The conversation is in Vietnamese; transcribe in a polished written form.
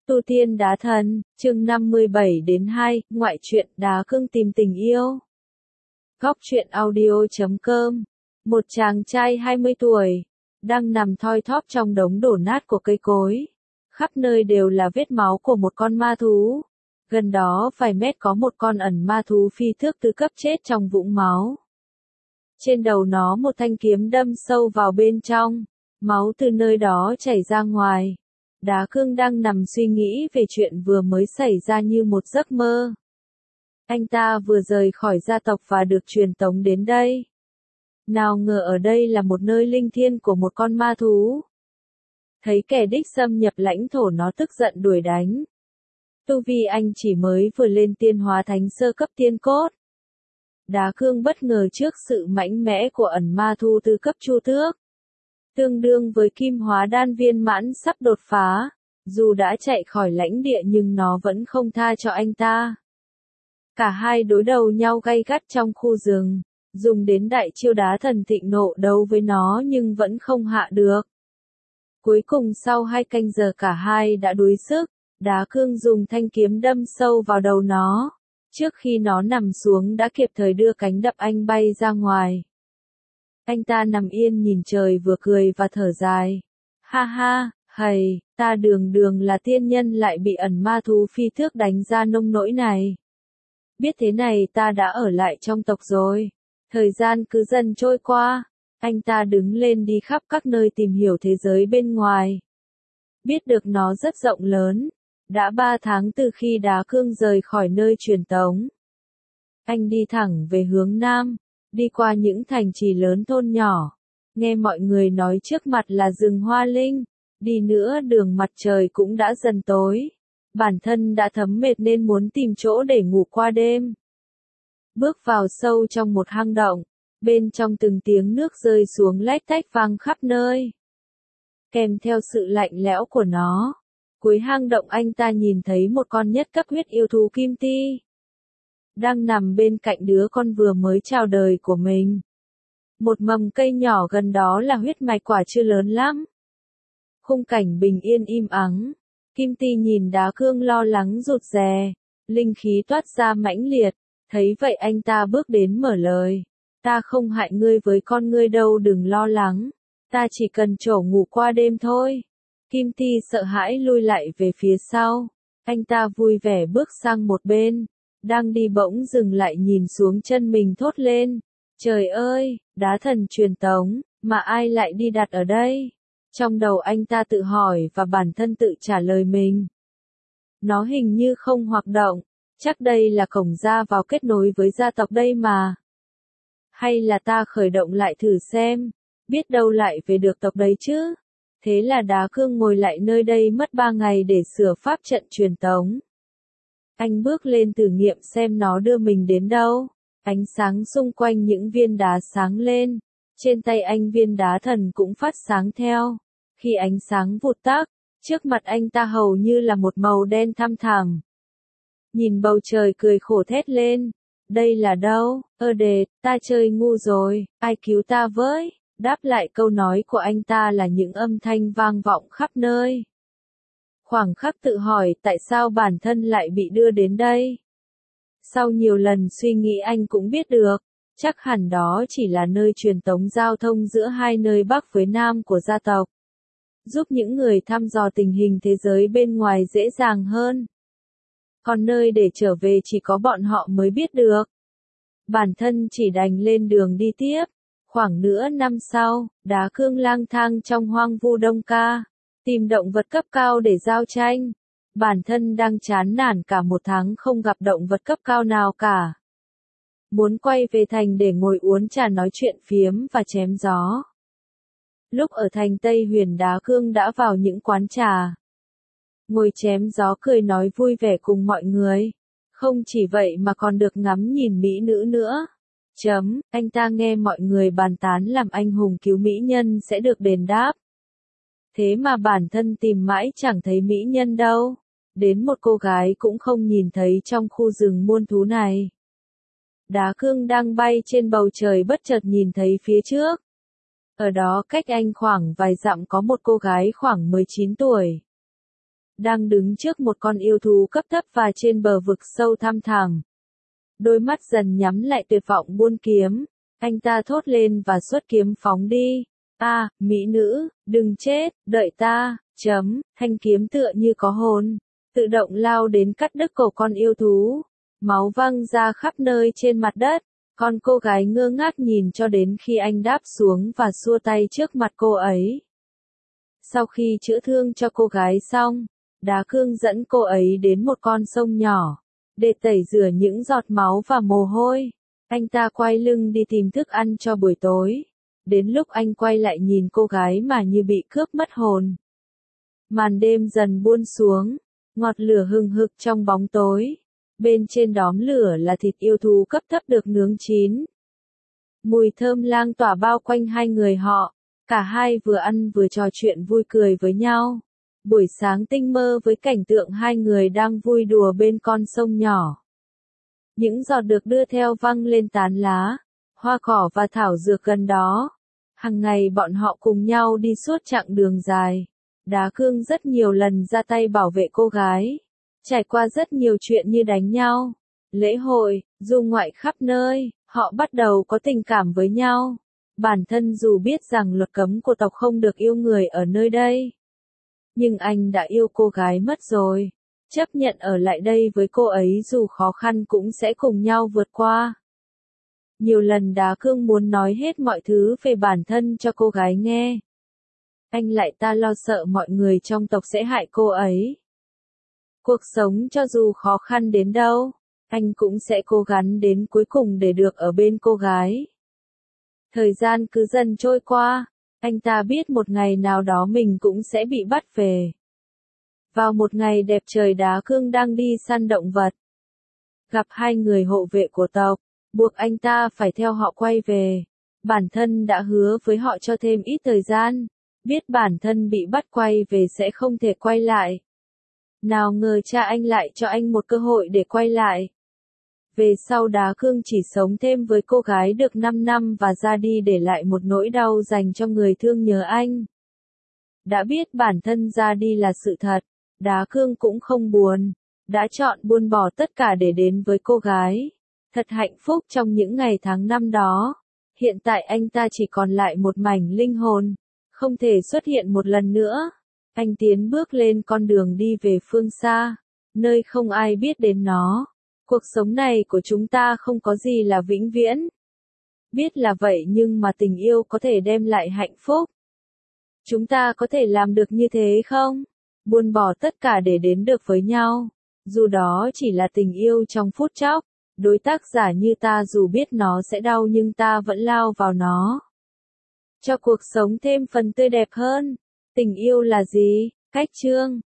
Tu tiên đá thần, chương 57-2, ngoại truyện Đá Cương tìm tình yêu. Góc truyện audio.com. Một chàng trai 20 tuổi, đang nằm thoi thóp trong đống đổ nát của cây cối. Khắp nơi đều là vết máu của một con ma thú. Gần đó vài mét có một con ẩn ma thú phi thước tứ cấp chết trong vũng máu. Trên đầu nó một thanh kiếm đâm sâu vào bên trong, máu từ nơi đó chảy ra ngoài. Đá Cương đang nằm suy nghĩ về chuyện vừa mới xảy ra như một giấc mơ. Anh ta vừa rời khỏi gia tộc và được truyền tống đến đây. Nào ngờ ở đây là một nơi linh thiêng của một con ma thú. Thấy kẻ đích xâm nhập lãnh thổ nó tức giận đuổi đánh. Tu vi anh chỉ mới vừa lên tiên hóa thánh sơ cấp tiên cốt. Đá Cương bất ngờ trước sự mạnh mẽ của ẩn ma thú tứ cấp chu tước. Tương đương với kim hóa đan viên mãn sắp đột phá, dù đã chạy khỏi lãnh địa nhưng nó vẫn không tha cho anh ta. Cả hai đối đầu nhau gay gắt trong khu rừng, dùng đến đại chiêu đá thần thịnh nộ đấu với nó nhưng vẫn không hạ được. Cuối cùng sau 2 canh giờ cả hai đã đuối sức, Đá Cương dùng thanh kiếm đâm sâu vào đầu nó. Trước khi nó nằm xuống đã kịp thời đưa cánh đập anh bay ra ngoài. Anh ta nằm yên nhìn trời vừa cười và thở dài. Ha ha, hầy, ta đường là tiên nhân lại bị ẩn ma thú phi thước đánh ra nông nỗi này. Biết thế này ta đã ở lại trong tộc rồi. Thời gian cứ dần trôi qua, anh ta đứng lên đi khắp các nơi tìm hiểu thế giới bên ngoài. Biết được nó rất rộng lớn. Đã 3 tháng từ khi Đá Cương rời khỏi nơi truyền tống. Anh đi thẳng về hướng Nam. Đi qua những thành trì lớn thôn nhỏ, nghe mọi người nói trước mặt là rừng hoa linh, đi nữa đường mặt trời cũng đã dần tối, bản thân đã thấm mệt nên muốn tìm chỗ để ngủ qua đêm. Bước vào sâu trong một hang động, bên trong từng tiếng nước rơi xuống lách tách vang khắp nơi, kèm theo sự lạnh lẽo của nó. Cuối hang động anh ta nhìn thấy một con nhất cấp huyết yêu thú kim ti. Đang nằm bên cạnh đứa con vừa mới chào đời của mình. Một mầm cây nhỏ gần đó là huyết mạch quả chưa lớn lắm. Khung cảnh bình yên im ắng. Kim Ti nhìn Đá Cương lo lắng rụt rè. Linh khí toát ra mãnh liệt. Thấy vậy anh ta bước đến mở lời. Ta không hại ngươi với con ngươi đâu, đừng lo lắng. Ta chỉ cần chỗ ngủ qua đêm thôi. Kim Ti sợ hãi lui lại về phía sau. Anh ta vui vẻ bước sang một bên. Đang đi bỗng dừng lại nhìn xuống chân mình thốt lên. Trời ơi, đá thần truyền tống, mà ai lại đi đặt ở đây? Trong đầu anh ta tự hỏi và bản thân tự trả lời mình. Nó hình như không hoạt động, chắc đây là cổng ra vào kết nối với gia tộc đây mà. Hay là ta khởi động lại thử xem, biết đâu lại về được tộc đấy chứ? Thế là Đá Cương ngồi lại nơi đây mất 3 ngày để sửa pháp trận truyền tống. Anh bước lên thử nghiệm xem nó đưa mình đến đâu. Ánh sáng xung quanh những viên đá sáng lên. Trên tay anh viên đá thần cũng phát sáng theo. Khi ánh sáng vụt tắt, trước mặt anh ta hầu như là một màu đen thăm thẳm. Nhìn bầu trời cười khổ thét lên. Đây là đâu? Ta chơi ngu rồi, ai cứu ta với? Đáp lại câu nói của anh ta là những âm thanh vang vọng khắp nơi. Khoảng khắc tự hỏi tại sao bản thân lại bị đưa đến đây. Sau nhiều lần suy nghĩ anh cũng biết được, chắc hẳn đó chỉ là nơi truyền tống giao thông giữa hai nơi Bắc với Nam của gia tộc. Giúp những người thăm dò tình hình thế giới bên ngoài dễ dàng hơn. Còn nơi để trở về chỉ có bọn họ mới biết được. Bản thân chỉ đành lên đường đi tiếp. Khoảng nửa năm sau, Đá Cương lang thang trong hoang vu Đông Ca. Tìm động vật cấp cao để giao tranh. Bản thân đang chán nản cả 1 tháng không gặp động vật cấp cao nào cả. Muốn quay về thành để ngồi uống trà nói chuyện phiếm và chém gió. Lúc ở thành Tây Huyền, Đá Cương đã vào những quán trà. Ngồi chém gió cười nói vui vẻ cùng mọi người. Không chỉ vậy mà còn được ngắm nhìn mỹ nữ nữa. Anh ta nghe mọi người bàn tán làm anh hùng cứu mỹ nhân sẽ được đền đáp. Thế mà bản thân tìm mãi chẳng thấy mỹ nhân đâu. Đến một cô gái cũng không nhìn thấy trong khu rừng muôn thú này. Đá Cương đang bay trên bầu trời bất chợt nhìn thấy phía trước. Ở đó cách anh khoảng vài dặm có một cô gái khoảng 19 tuổi. đang đứng trước một con yêu thú cấp thấp và trên bờ vực sâu thăm thẳm. Đôi mắt dần nhắm lại tuyệt vọng buôn kiếm, anh ta thốt lên và xuất kiếm phóng đi. Mỹ nữ, đừng chết, đợi ta, thanh kiếm tựa như có hồn, tự động lao đến cắt đứt cổ con yêu thú. Máu văng ra khắp nơi trên mặt đất, con cô gái ngơ ngác nhìn cho đến khi anh đáp xuống và xua tay trước mặt cô ấy. Sau khi chữa thương cho cô gái xong, Đá Cương dẫn cô ấy đến một con sông nhỏ, để tẩy rửa những giọt máu và mồ hôi. Anh ta quay lưng đi tìm thức ăn cho buổi tối. Đến lúc anh quay lại nhìn cô gái mà như bị cướp mất hồn. Màn đêm dần buông xuống, ngọn lửa hừng hực trong bóng tối. Bên trên đóm lửa là thịt yêu thú cấp thấp được nướng chín. Mùi thơm lan tỏa bao quanh hai người họ. Cả hai vừa ăn vừa trò chuyện vui cười với nhau. Buổi sáng tinh mơ với cảnh tượng hai người đang vui đùa bên con sông nhỏ. Những giọt được đưa theo văng lên tán lá, hoa cỏ và thảo dược gần đó. Hằng ngày bọn họ cùng nhau đi suốt chặng đường dài. Đá Cương rất nhiều lần ra tay bảo vệ cô gái. Trải qua rất nhiều chuyện như đánh nhau, lễ hội, du ngoại khắp nơi, họ bắt đầu có tình cảm với nhau. Bản thân dù biết rằng luật cấm của tộc không được yêu người ở nơi đây. Nhưng anh đã yêu cô gái mất rồi. Chấp nhận ở lại đây với cô ấy dù khó khăn cũng sẽ cùng nhau vượt qua. Nhiều lần Đá Cương muốn nói hết mọi thứ về bản thân cho cô gái nghe. Anh lại lo sợ mọi người trong tộc sẽ hại cô ấy. Cuộc sống cho dù khó khăn đến đâu, anh cũng sẽ cố gắng đến cuối cùng để được ở bên cô gái. Thời gian cứ dần trôi qua, anh ta biết một ngày nào đó mình cũng sẽ bị bắt về. Vào một ngày đẹp trời, Đá Cương đang đi săn động vật. Gặp hai người hộ vệ của tộc, buộc anh ta phải theo họ quay về. Bản thân đã hứa với họ cho thêm ít thời gian, biết bản thân bị bắt quay về sẽ không thể quay lại. Nào ngờ cha anh lại cho anh một cơ hội để quay lại. Về sau Đá Cương chỉ sống thêm với cô gái được 5 năm và ra đi để lại một nỗi đau dành cho người thương nhớ anh. Đã biết bản thân ra đi là sự thật, Đá Cương cũng không buồn, đã chọn buông bỏ tất cả để đến với cô gái. Thật hạnh phúc trong những ngày tháng năm đó. Hiện tại anh ta chỉ còn lại một mảnh linh hồn, không thể xuất hiện một lần nữa. Anh tiến bước lên con đường đi về phương xa, nơi không ai biết đến nó. Cuộc sống này của chúng ta không có gì là vĩnh viễn. Biết là vậy nhưng mà tình yêu có thể đem lại hạnh phúc. Chúng ta có thể làm được như thế không? Buông bỏ tất cả để đến được với nhau. Dù đó chỉ là tình yêu trong phút chốc. Đối tác giả như ta dù biết nó sẽ đau nhưng ta vẫn lao vào nó. Cho cuộc sống thêm phần tươi đẹp hơn. Tình yêu là gì? Cách chương